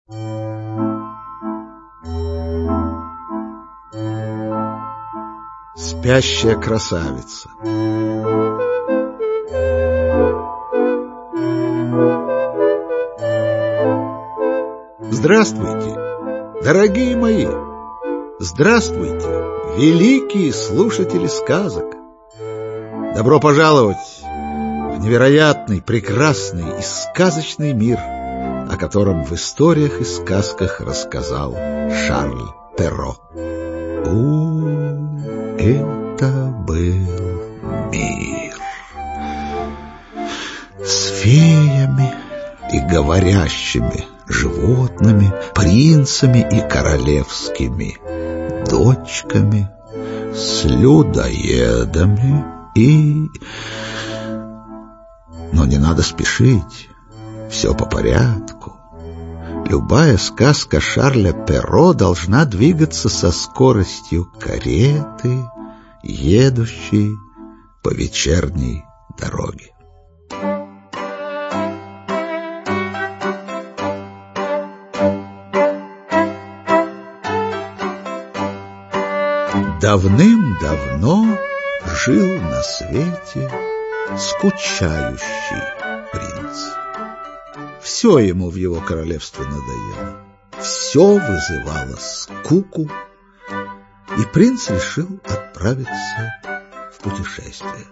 Спящая красавица. Здравствуйте, дорогие мои! Здравствуйте, великие слушатели сказок! Добро пожаловать в невероятный, прекрасный и сказочный мир, о котором в историях и сказках рассказал Шарль Перро. Это был мир с феями и говорящими животными, принцами и королевскими дочками, с людоедами и... Но не надо спешить, все по порядку. Любая сказка Шарля Перро должна двигаться со скоростью кареты, едущей по вечерней дороге. Давным-давно жил на свете скучающий принц. Все ему в его королевстве надоело, все вызывало скуку, и принц решил отправиться в путешествие.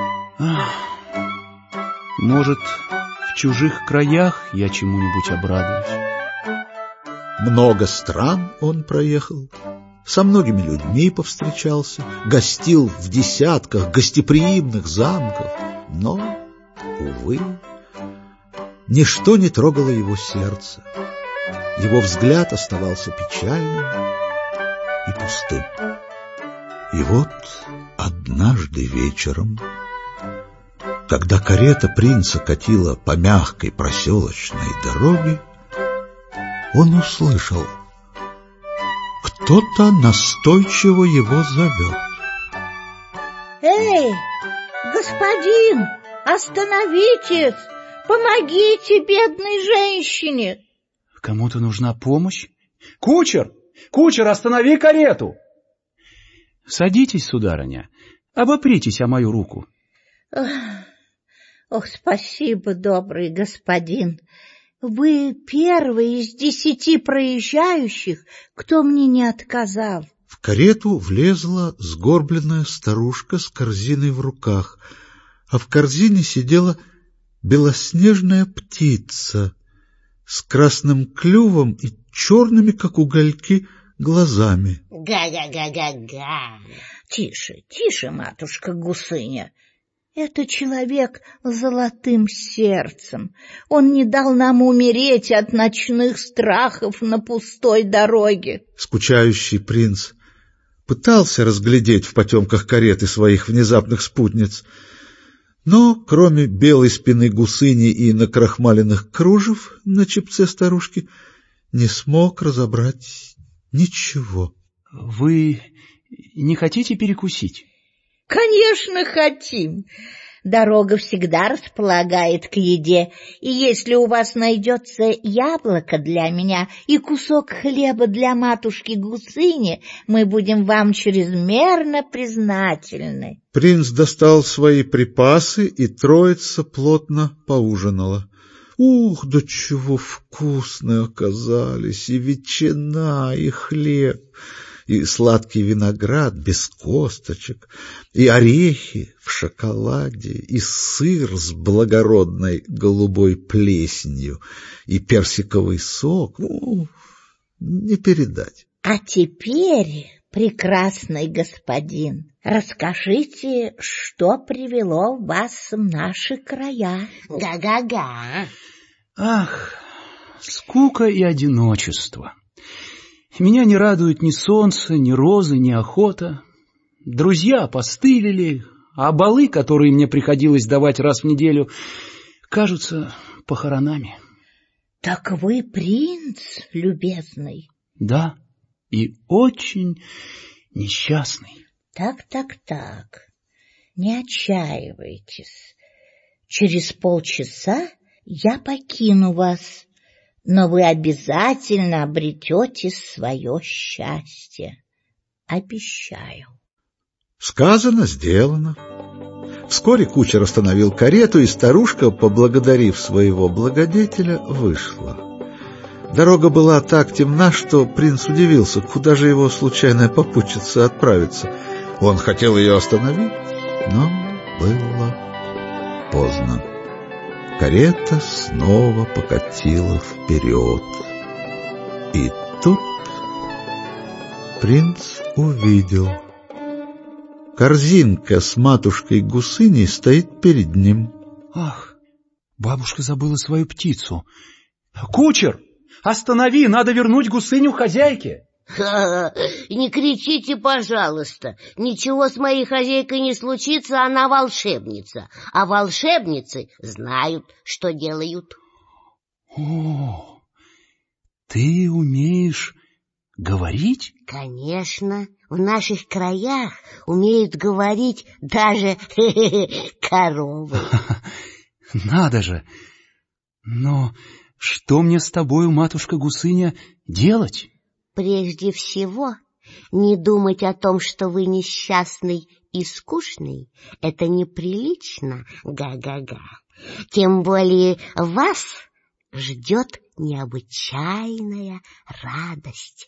Может, в чужих краях я чему-нибудь обрадуюсь? Много стран он проехал, со многими людьми повстречался, гостил в десятках гостеприимных замков, но, увы, ничто не трогало его сердце. Его взгляд оставался печальным и пустым. И вот однажды вечером, когда карета принца катила по мягкой проселочной дороге, он услышал: кто-то настойчиво его зовет. «Эй, господин, остановитесь! Помогите бедной женщине!» Кому-то нужна помощь? Кучер! Кучер, останови карету! Садитесь, сударыня, обопритесь о мою руку. Ох, спасибо, добрый господин. Вы первый из 10 проезжающих, кто мне не отказал. В карету влезла сгорбленная старушка с корзиной в руках, а в корзине сидела белоснежная птица с красным клювом и черными, как угольки, глазами. Га-га-га-га-га! Тише, тише, матушка Гусыня. Это человек с золотым сердцем. Он не дал нам умереть от ночных страхов на пустой дороге. Скучающий принц пытался разглядеть в потемках кареты своих внезапных спутниц, но кроме белой спины гусыни и накрахмаленных кружев на чепце старушки не смог разобрать ничего. Вы не хотите перекусить? Конечно, хотим. Дорога всегда располагает к еде, и если у вас найдется яблоко для меня и кусок хлеба для матушки Гусыни, мы будем вам чрезмерно признательны. Принц достал свои припасы, и троица плотно поужинала. Ух, до чего вкусные оказались и ветчина, и хлеб, и сладкий виноград без косточек, и орехи в шоколаде, и сыр с благородной голубой плесенью, и персиковый сок. Не передать. А теперь, прекрасный господин, расскажите, что привело вас в наши края. Га-га-га. Ах, скука и одиночество. Меня не радует ни солнце, ни розы, ни охота. Друзья опостылили, а балы, которые мне приходилось давать раз в неделю, кажутся похоронами. Так вы принц, любезный? Да, и очень несчастный. Так, не отчаивайтесь. Через полчаса я покину вас, но вы обязательно обретете свое счастье. Обещаю. Сказано, сделано. Вскоре кучер остановил карету, и старушка, поблагодарив своего благодетеля, вышла. Дорога была так темна, что принц удивился, куда же его случайная попутчица отправится. Он хотел ее остановить, но было поздно. Карета снова покатила вперед. И тут принц увидел. Корзинка с матушкой Гусыней стоит перед ним. Ах, бабушка забыла свою птицу. Кучер, останови, надо вернуть Гусыню хозяйке. Не кричите, пожалуйста. Ничего с моей хозяйкой не случится, она волшебница. А волшебницы знают, что делают. О, ты умеешь говорить? Конечно, в наших краях умеют говорить даже коровы. Надо же! Но что мне с тобою, матушка Гусыня, делать? Прежде всего, не думать о том, что вы несчастный и скучный. Это неприлично, га-га-га. Тем более вас ждет необычайная радость.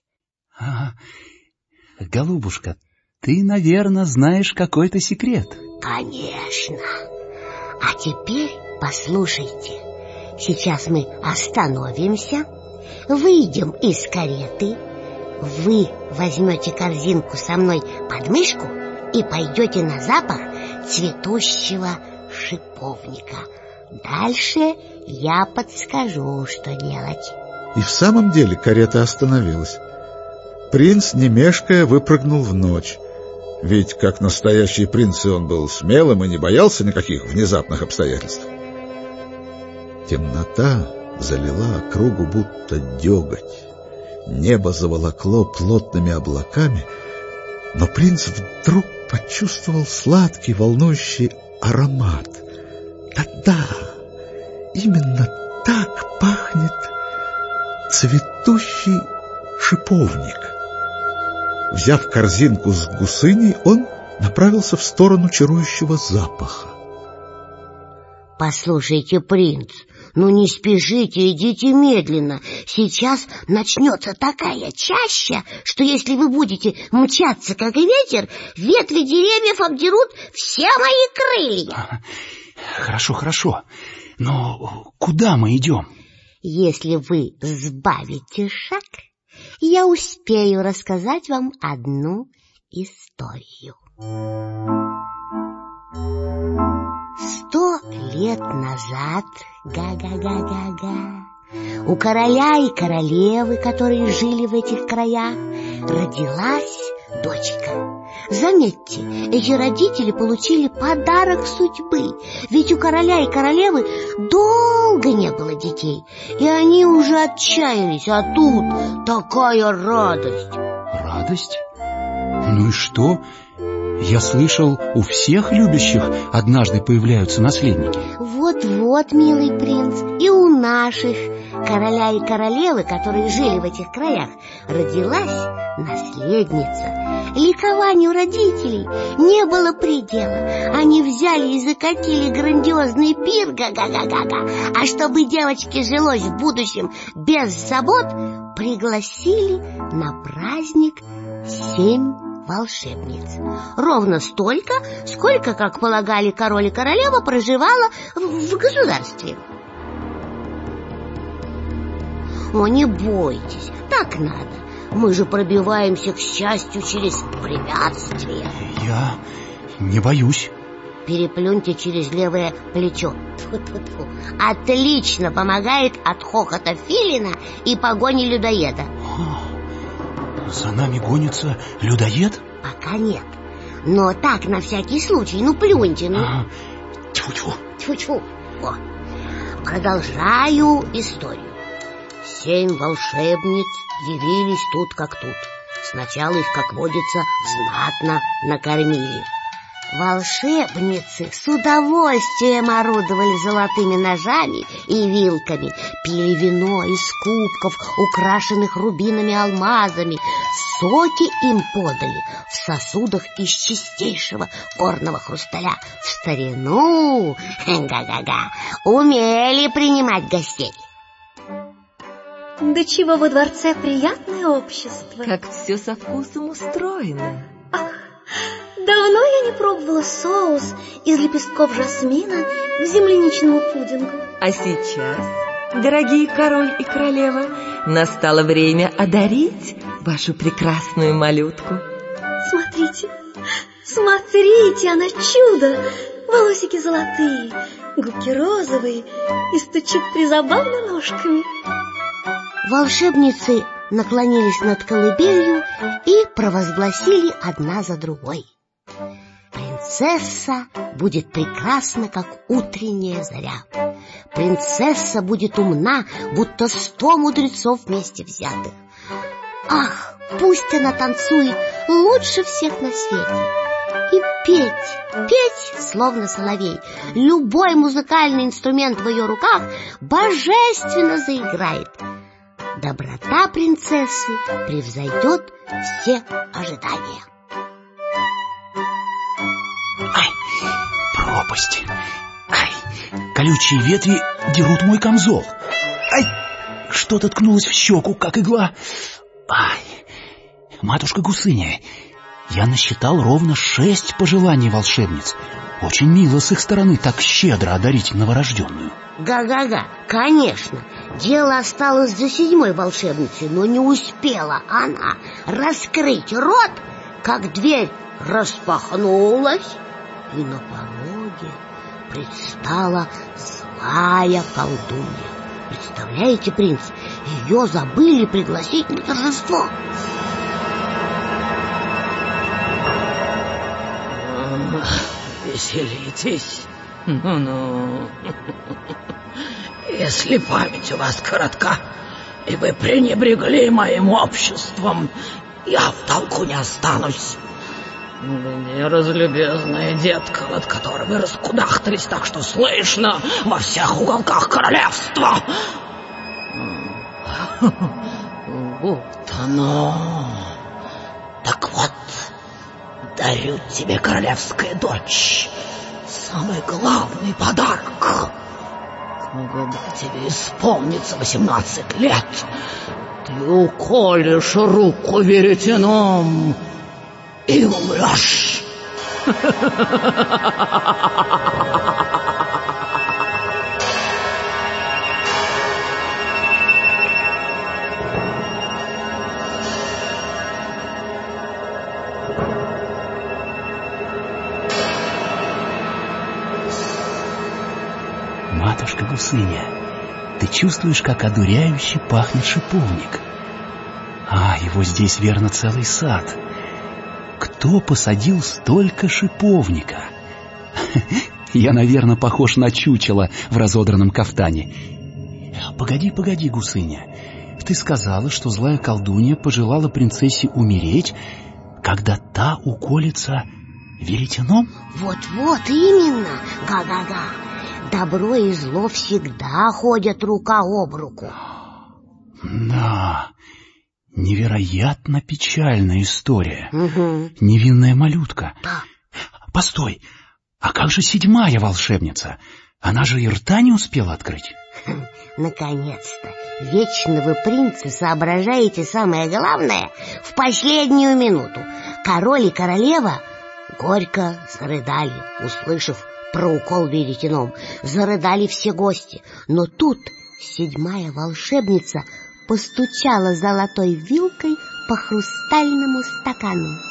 Голубушка, ты, наверное, знаешь какой-то секрет. Конечно. А теперь послушайте. Сейчас мы остановимся, выйдем из кареты. Вы возьмете корзинку со мной под мышку и пойдете на запах цветущего шиповника. Дальше я подскажу, что делать. И в самом деле карета остановилась. Принц, не мешкая, выпрыгнул в ночь. Ведь, как настоящий принц, он был смелым и не боялся никаких внезапных обстоятельств. Темнота залила округу будто деготь. Небо заволокло плотными облаками, но принц вдруг почувствовал сладкий, волнующий аромат. Да-да, именно так пахнет цветущий шиповник. Взяв корзинку с гусыней, он направился в сторону чарующего запаха. Послушайте, принц, ну не спешите, идите медленно. Сейчас начнется такая чаща, что если вы будете мчаться, как ветер, ветви деревьев обдерут все мои крылья. Хорошо, хорошо. Но куда мы идем? Если вы сбавите шаг, я успею рассказать вам одну историю. 100 лет назад, га-га-га-га-га, у короля и королевы, которые жили в этих краях, родилась дочка. Заметьте, эти родители получили подарок судьбы, ведь у короля и королевы долго не было детей, и они уже отчаялись, а тут такая радость. Радость? Ну и что? Я слышал, у всех любящих однажды появляются наследники. Вот-вот, милый принц, и у наших короля и королевы, которые жили в этих краях, родилась наследница. Ликованию родителей не было предела. Они взяли и закатили грандиозный пир, га-га-га-га-га. А чтобы девочке жилось в будущем без забот, пригласили на праздник 7 волшебниц. Ровно столько, сколько, как полагали король и королева, проживала в государстве. О, не бойтесь, так надо. Мы же пробиваемся к счастью через препятствия. Я не боюсь. Переплюньте через левое плечо. Тьфу-тьфу-тьфу. Отлично помогает от хохота филина и погони людоеда. За нами гонится людоед? Пока нет. Но так, на всякий случай, ну плюньте, ну. Тьфу-тьфу. Тьфу-тьфу. О. Продолжаю историю. 7 волшебниц явились тут как тут. Сначала их, как водится, знатно накормили. Волшебницы с удовольствием орудовали золотыми ножами и вилками, пили вино из кубков, украшенных рубинами и алмазами. Соки им подали в сосудах из чистейшего горного хрусталя. В старину, га-га-га, умели принимать гостей. Да чего во дворце приятное общество. Как все со вкусом устроено. Ах, давно я не пробовала соус из лепестков жасмина к земляничному пудингу. А сейчас, дорогие король и королева, настало время одарить вашу прекрасную малютку. Смотрите, смотрите, она чудо! Волосики золотые, губки розовые и стучит призабавно ножками. Волшебницы наклонились над колыбелью и провозгласили одна за другой: принцесса будет прекрасна, как утренняя заря. Принцесса будет умна, будто 100 мудрецов вместе взятых. Ах, пусть она танцует лучше всех на свете. И петь, словно соловей. Любой музыкальный инструмент в ее руках божественно заиграет. Доброта принцессы превзойдет все ожидания. Ай, пропасть. Ай, колючие ветви дерут мой камзол. Ай, что-то ткнулось в щеку, как игла. Ай, матушка Гусыня, я насчитал ровно 6 пожеланий волшебниц. Очень мило с их стороны так щедро одарить новорожденную. Га-га-га, конечно. Дело осталось за 7-й волшебницей, но не успела она раскрыть рот, как дверь распахнулась, и на пороге предстала злая колдунья. Представляете, принц, ее забыли пригласить на торжество. Веселитесь. Ну-ну. Если память у вас коротка, и вы пренебрегли моим обществом, я в толку не останусь. Где разлюбезная детка, над которой вы раскудахтались так, что слышно во всех уголках королевства? Вот оно. Так вот, дарю тебе, королевская дочь, самый главный подарок. Когда тебе исполнится 18 лет, ты уколешь руку веретеном и умрешь. Матушка Гусыня, ты чувствуешь, как одуряюще пахнет шиповник? А, его здесь, верно, целый сад. Кто посадил столько шиповника? Я, наверное, похож на чучело в разодранном кафтане. Погоди, Гусыня. Ты сказала, что злая колдунья пожелала принцессе умереть, когда та уколется веретеном? Вот-вот, именно, га-га-га. Добро и зло всегда ходят рука об руку. Да, невероятно печальная история. Угу. Невинная малютка. Да. Постой, а как же 7-я волшебница? Она же и рта не успела открыть. Наконец-то. Вечно вы, принцы, соображаете самое главное в последнюю минуту. Король и королева горько зарыдали, услышав про укол веретеном. Зарыдали все гости. Но тут 7-я волшебница постучала золотой вилкой по хрустальному стакану.